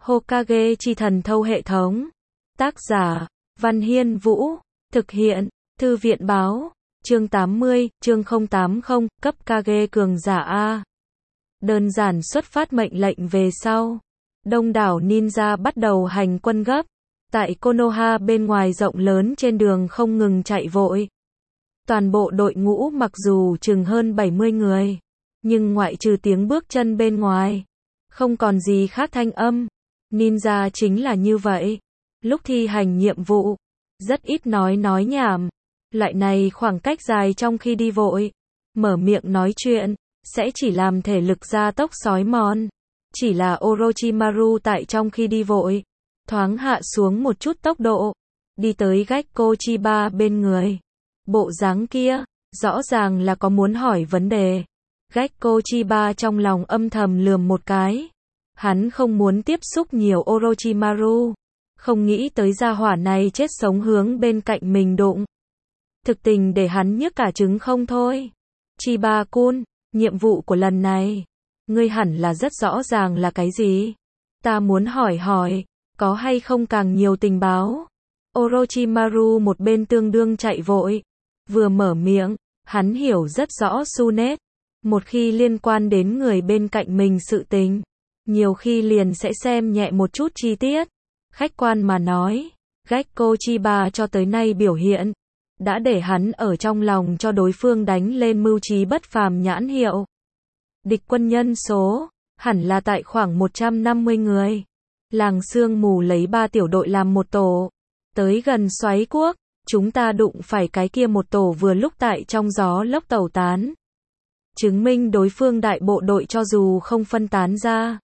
Hokage chi thần thâu hệ thống. Tác giả, Văn Hiên Vũ. Thực hiện, Thư viện báo. Chương 80, chương 080, cấp Kage cường giả A. Đơn giản xuất phát mệnh lệnh về sau. Đông đảo ninja bắt đầu hành quân gấp. Tại Konoha bên ngoài rộng lớn trên đường không ngừng chạy vội. Toàn bộ đội ngũ mặc dù chừng hơn 70 người, nhưng ngoại trừ tiếng bước chân bên ngoài, không còn gì khác thanh âm. Ninja chính là như vậy. Lúc thi hành nhiệm vụ, rất ít nói nhảm. Loại này khoảng cách dài trong khi đi vội, mở miệng nói chuyện, sẽ chỉ làm thể lực gia tốc xói mòn. Chỉ là Orochimaru tại trong khi đi vội, thoáng hạ xuống một chút tốc độ, đi tới Gekko Chiba bên người. Bộ dáng kia, rõ ràng là có muốn hỏi vấn đề. Gekko Chiba trong lòng âm thầm lườm một cái. Hắn không muốn tiếp xúc nhiều Orochimaru, không nghĩ tới gia hỏa này chết sống hướng bên cạnh mình đụng. Thực tình để hắn nhức cả trứng không thôi. Chiba-kun, nhiệm vụ của lần này, ngươi hẳn là rất rõ ràng là cái gì. Ta muốn hỏi, có hay không càng nhiều tình báo. Orochimaru một bên tương đương chạy vội, vừa mở miệng, hắn hiểu rất rõ Tsunade. Một khi liên quan đến người bên cạnh mình sự tình, nhiều khi liền sẽ xem nhẹ một chút chi tiết. Khách quan mà nói, Gekko Chiba cho tới nay biểu hiện, đã để hắn ở trong lòng cho đối phương đánh lên mưu trí bất phàm nhãn hiệu. Địch quân nhân số, hẳn là tại khoảng 150 người. Làng sương mù lấy 3 tiểu đội làm một tổ. Tới gần xoáy quốc, chúng ta đụng phải cái kia một tổ vừa lúc tại trong gió lốc tẩu tán. Chứng minh đối phương đại bộ đội cho dù không phân tán ra,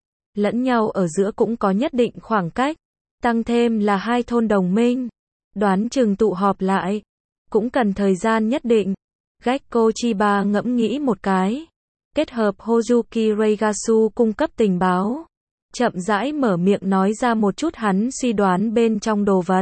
lẫn nhau ở giữa cũng có nhất định khoảng cách. Tăng thêm là 2 thôn đồng minh, đoán chừng tụ họp lại, cũng cần thời gian nhất định. Gekko Chiba ngẫm nghĩ một cái, kết hợp Hozuki Reigatsu cung cấp tình báo, chậm rãi mở miệng nói ra một chút hắn suy đoán bên trong đồ vật.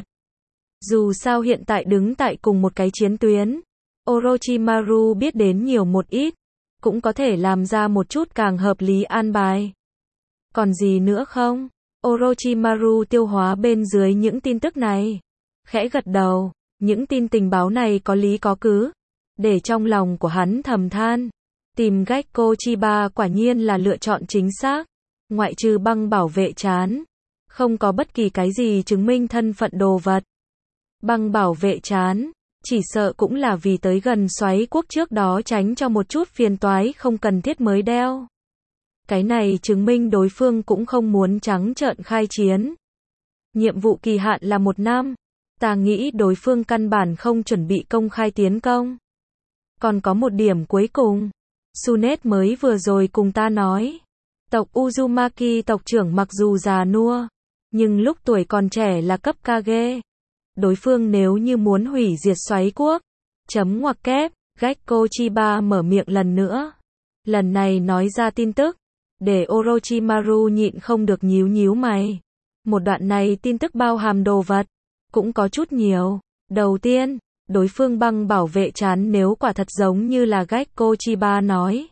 Dù sao hiện tại đứng tại cùng một cái chiến tuyến, Orochimaru biết đến nhiều một ít, cũng có thể làm ra một chút càng hợp lý an bài. Còn gì nữa không? Orochimaru tiêu hóa bên dưới những tin tức này, khẽ gật đầu. Những tin tình báo này có lý có cứ, để trong lòng của hắn thầm than. Tìm Gekko Chiba quả nhiên là lựa chọn chính xác. Ngoại trừ băng bảo vệ trán, không có bất kỳ cái gì chứng minh thân phận đồ vật. Băng bảo vệ trán, chỉ sợ cũng là vì tới gần xoáy quốc trước đó tránh cho một chút phiền toái không cần thiết mới đeo. Cái này chứng minh đối phương cũng không muốn trắng trợn khai chiến. Nhiệm vụ kỳ hạn là 1 năm. Ta nghĩ đối phương căn bản không chuẩn bị công khai tiến công. Còn có một điểm cuối cùng. Tsunade mới vừa rồi cùng ta nói. Tộc Uzumaki tộc trưởng mặc dù già nua, nhưng lúc tuổi còn trẻ là cấp Kage. Đối phương nếu như muốn hủy diệt xoáy quốc. Chấm ngoặc kép, Gekko Chiba mở miệng lần nữa. Lần này nói ra tin tức, để Orochimaru nhịn không được nhíu mày. Một đoạn này tin tức bao hàm đồ vật, cũng có chút nhiều. Đầu tiên, đối phương băng bảo vệ trán nếu quả thật giống như là Gekko Chiba nói,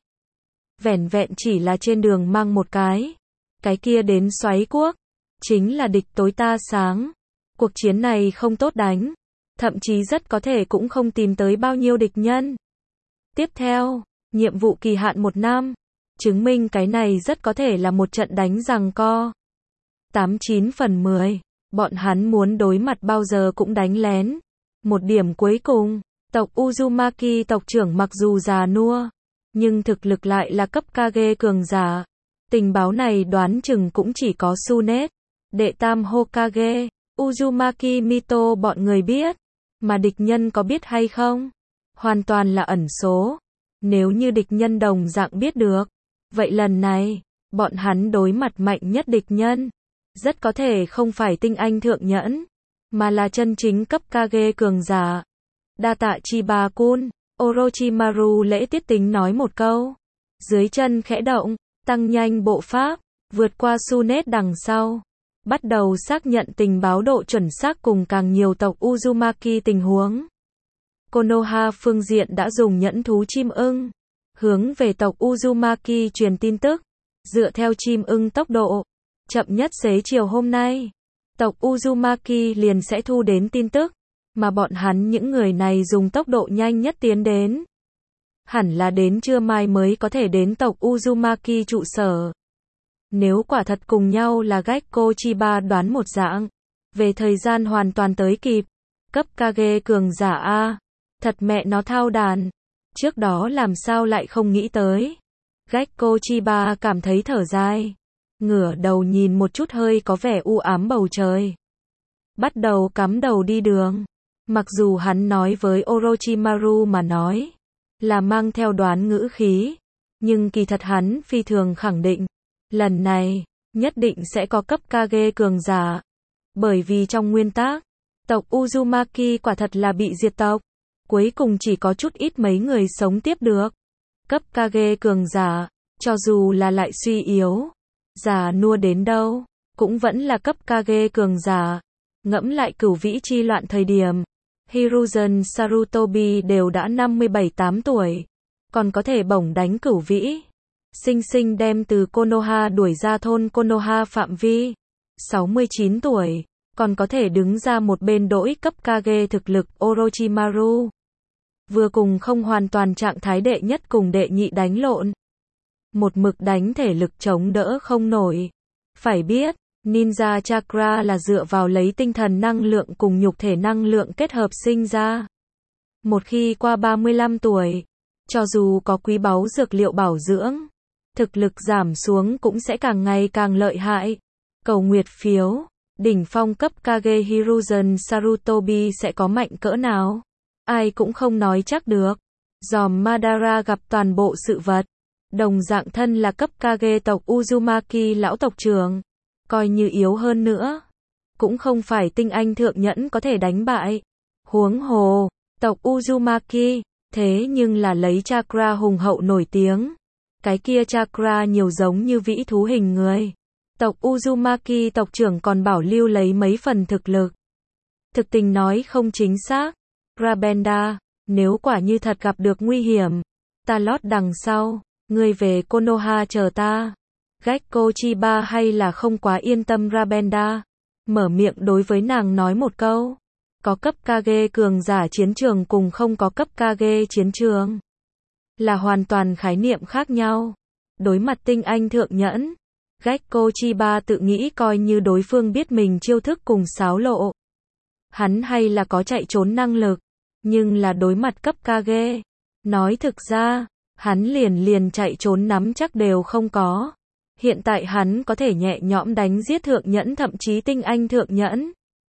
vẻn vẹn chỉ là trên đường mang một cái kia đến xoáy quốc, chính là địch tối ta sáng. Cuộc chiến này không tốt đánh, thậm chí rất có thể cũng không tìm tới bao nhiêu địch nhân. Tiếp theo, nhiệm vụ kỳ hạn 1 năm, chứng minh cái này rất có thể là một trận đánh giằng co. 89 phần 10. Bọn hắn muốn đối mặt bao giờ cũng đánh lén. Một điểm cuối cùng, tộc Uzumaki tộc trưởng mặc dù già nua, nhưng thực lực lại là cấp Kage cường giả. Tình báo này đoán chừng cũng chỉ có Tsunade, đệ tam Hokage, Uzumaki Mito bọn người biết. Mà địch nhân có biết hay không? Hoàn toàn là ẩn số. Nếu như địch nhân đồng dạng biết được, vậy lần này, bọn hắn đối mặt mạnh nhất địch nhân, rất có thể không phải tinh anh thượng nhẫn, mà là chân chính cấp Kage cường giả. Đa tạ Chiba-kun, Orochimaru lễ tiết tính nói một câu. Dưới chân khẽ động, tăng nhanh bộ pháp, vượt qua Tsunade đằng sau. Bắt đầu xác nhận tình báo độ chuẩn xác cùng càng nhiều tộc Uzumaki tình huống. Konoha phương diện đã dùng nhẫn thú chim ưng, hướng về tộc Uzumaki truyền tin tức. Dựa theo chim ưng tốc độ, chậm nhất xế chiều hôm nay, tộc Uzumaki liền sẽ thu đến tin tức, mà bọn hắn những người này dùng tốc độ nhanh nhất tiến đến. Hẳn là đến trưa mai mới có thể đến tộc Uzumaki trụ sở. Nếu quả thật cùng nhau là Gekko Chiba đoán một dạng, về thời gian hoàn toàn tới kịp. Cấp Kage cường giả A, thật mẹ nó thao đàn. Trước đó làm sao lại không nghĩ tới. Gekko Chiba cảm thấy thở dài, ngửa đầu nhìn một chút hơi có vẻ u ám bầu trời. Bắt đầu cắm đầu đi đường. Mặc dù hắn nói với Orochimaru mà nói là mang theo đoán ngữ khí, nhưng kỳ thật hắn phi thường khẳng định, lần này nhất định sẽ có cấp Kage cường giả. Bởi vì trong nguyên tắc, tộc Uzumaki quả thật là bị diệt tộc, cuối cùng chỉ có chút ít mấy người sống tiếp được. Cấp Kage cường giả, cho dù là lại suy yếu, già nua đến đâu, cũng vẫn là cấp Kage cường giả. Ngẫm lại cửu vĩ chi loạn thời điểm, Hiruzen Sarutobi đều đã 57-8 tuổi, còn có thể bổng đánh cửu vĩ. Sinh sinh đem từ Konoha đuổi ra thôn Konoha phạm vi. 69 tuổi, còn có thể đứng ra một bên đỗi cấp Kage thực lực Orochimaru. Vừa cùng không hoàn toàn trạng thái đệ nhất cùng đệ nhị đánh lộn. Một mực đánh thể lực chống đỡ không nổi. Phải biết, Ninja Chakra là dựa vào lấy tinh thần năng lượng cùng nhục thể năng lượng kết hợp sinh ra. Một khi qua 35 tuổi, cho dù có quý báu dược liệu bảo dưỡng, thực lực giảm xuống cũng sẽ càng ngày càng lợi hại. Cầu nguyệt phiếu, đỉnh phong cấp Kage Hiruzen Sarutobi sẽ có mạnh cỡ nào? Ai cũng không nói chắc được. Giòm Madara gặp toàn bộ sự vật. Đồng dạng thân là cấp Kage tộc Uzumaki lão tộc trưởng. Coi như yếu hơn nữa, cũng không phải tinh anh thượng nhẫn có thể đánh bại. Huống hồ, tộc Uzumaki, thế nhưng là lấy chakra hùng hậu nổi tiếng. Cái kia chakra nhiều giống như vĩ thú hình người. Tộc Uzumaki tộc trưởng còn bảo lưu lấy mấy phần thực lực. Thực tình nói không chính xác. Rabenda, nếu quả như thật gặp được nguy hiểm, ta lót đằng sau, ngươi về Konoha chờ ta. Gekko Chiba hay là không quá yên tâm Rabenda, mở miệng đối với nàng nói một câu. Có cấp Kage cường giả chiến trường cùng không có cấp Kage chiến trường là hoàn toàn khái niệm khác nhau. Đối mặt tinh anh thượng nhẫn, Gekko Chiba tự nghĩ coi như đối phương biết mình chiêu thức cùng xáo lộ, hắn hay là có chạy trốn năng lực, nhưng là đối mặt cấp Kage, nói thực ra, hắn liền chạy trốn nắm chắc đều không có. Hiện tại hắn có thể nhẹ nhõm đánh giết thượng nhẫn thậm chí tinh anh thượng nhẫn.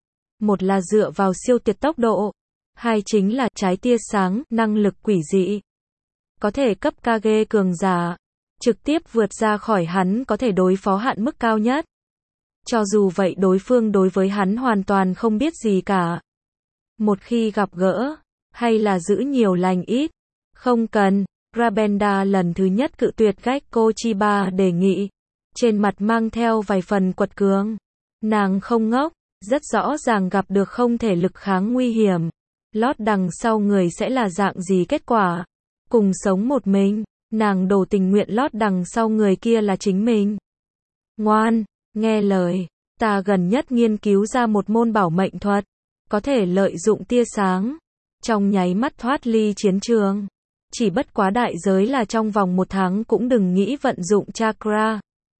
Một là dựa vào siêu tuyệt tốc độ, hai chính là trái tia sáng, năng lực quỷ dị. Có thể cấp Kage cường giả, trực tiếp vượt ra khỏi hắn có thể đối phó hạn mức cao nhất. Cho dù vậy đối phương đối với hắn hoàn toàn không biết gì cả. Một khi gặp gỡ, hay là giữ nhiều lành ít. Không cần, Rabenda lần thứ nhất cự tuyệt Gekko Chiba đề nghị. Trên mặt mang theo vài phần quật cường. Nàng không ngốc, rất rõ ràng gặp được không thể lực kháng nguy hiểm. Lót đằng sau người sẽ là dạng gì kết quả. Cùng sống một mình, nàng đổ tình nguyện lót đằng sau người kia là chính mình. Ngoan, nghe lời, ta gần nhất nghiên cứu ra một môn bảo mệnh thuật, có thể lợi dụng tia sáng, trong nháy mắt thoát ly chiến trường. Chỉ bất quá đại giới là trong vòng 1 tháng cũng đừng nghĩ vận dụng chakra.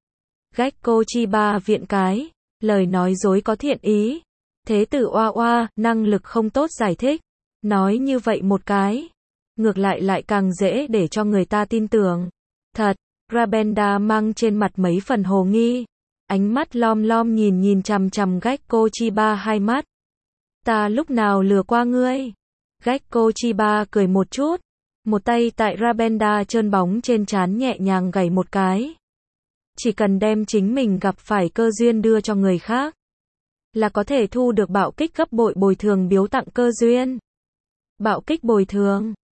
Gekko Chiba viện cái, lời nói dối có thiện ý. Thế tử oa oa, năng lực không tốt giải thích. Nói như vậy một cái, ngược lại càng dễ để cho người ta tin tưởng. Thật, Rabenda mang trên mặt mấy phần hồ nghi. Ánh mắt lom nhìn chằm chằm Gekko Chiba hai mắt. Ta lúc nào lừa qua ngươi? Gekko Chiba cười một chút. Một tay tại Rabenda trơn bóng trên trán nhẹ nhàng gảy một cái. Chỉ cần đem chính mình gặp phải cơ duyên đưa cho người khác, là có thể thu được bạo kích gấp bội bồi thường biếu tặng cơ duyên. Bạo kích bồi thường,